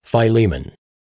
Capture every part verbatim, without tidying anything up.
Philemon.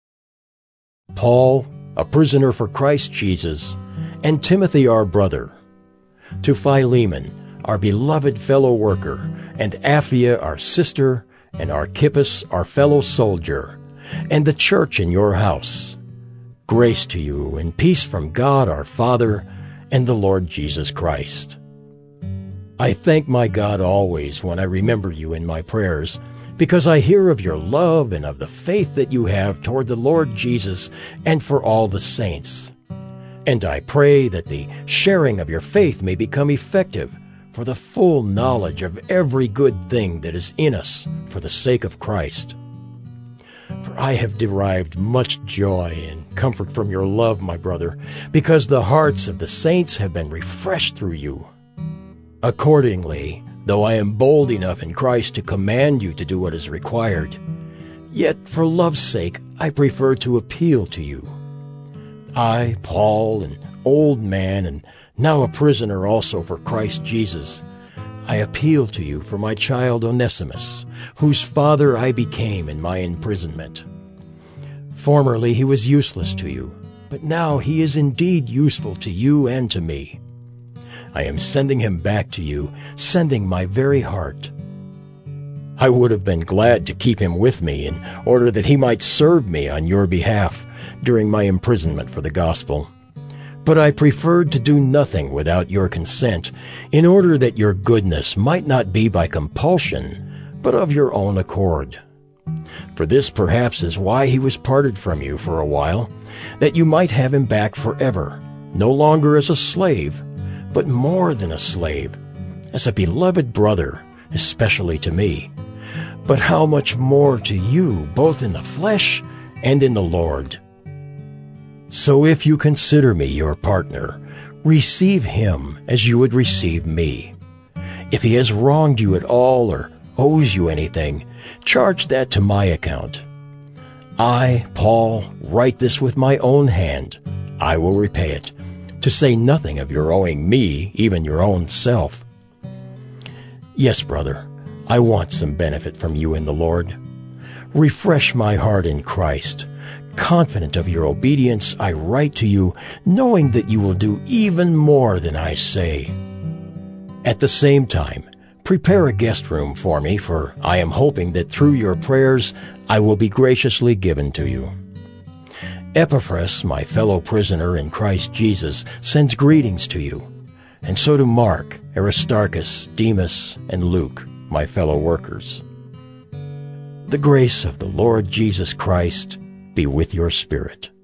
Paul, a prisoner for Christ Jesus, and Timothy our brother, to Philemon, our beloved fellow worker, and Apphia our sister, and Archippus our fellow soldier, and the church in your house. Grace to you and peace from God our Father and the Lord Jesus Christ. I thank my God always when I remember you in my prayers, because I hear of your love and of the faith that you have toward the Lord Jesus and for all the saints. And I pray that the sharing of your faith may become effective for the full knowledge of every good thing that is in us for the sake of Christ. For I have derived much joy and comfort from your love, my brother, because the hearts of the saints have been refreshed through you. Accordingly, though I am bold enough in Christ to command you to do what is required, yet for love's sake I prefer to appeal to you. I, Paul, an old man and now a prisoner also for Christ Jesus, I appeal to you for my child Onesimus, whose father I became in my imprisonment. Formerly he was useless to you, but now he is indeed useful to you and to me. I am sending him back to you, sending my very heart. I would have been glad to keep him with me in order that he might serve me on your behalf during my imprisonment for the gospel. But I preferred to do nothing without your consent, in order that your goodness might not be by compulsion, but of your own accord. For this perhaps is why he was parted from you for a while, that you might have him back forever, no longer as a slave, but more than a slave, as a beloved brother, especially to me, but how much more to you, both in the flesh and in the Lord. So if you consider me your partner, receive him as you would receive me. If he has wronged you at all or owes you anything, charge that to my account. I, Paul, write this with my own hand. I will repay it, to say nothing of your owing me, even your own self. Yes, brother, I want some benefit from you in the Lord. Refresh my heart in Christ. Confident of your obedience, I write to you, knowing that you will do even more than I say. At the same time, prepare a guest room for me, for I am hoping that through your prayers I will be graciously given to you. Epaphras, my fellow prisoner in Christ Jesus, sends greetings to you, and so do Mark, Aristarchus, Demas, and Luke, my fellow workers. The grace of the Lord Jesus Christ be with your spirit.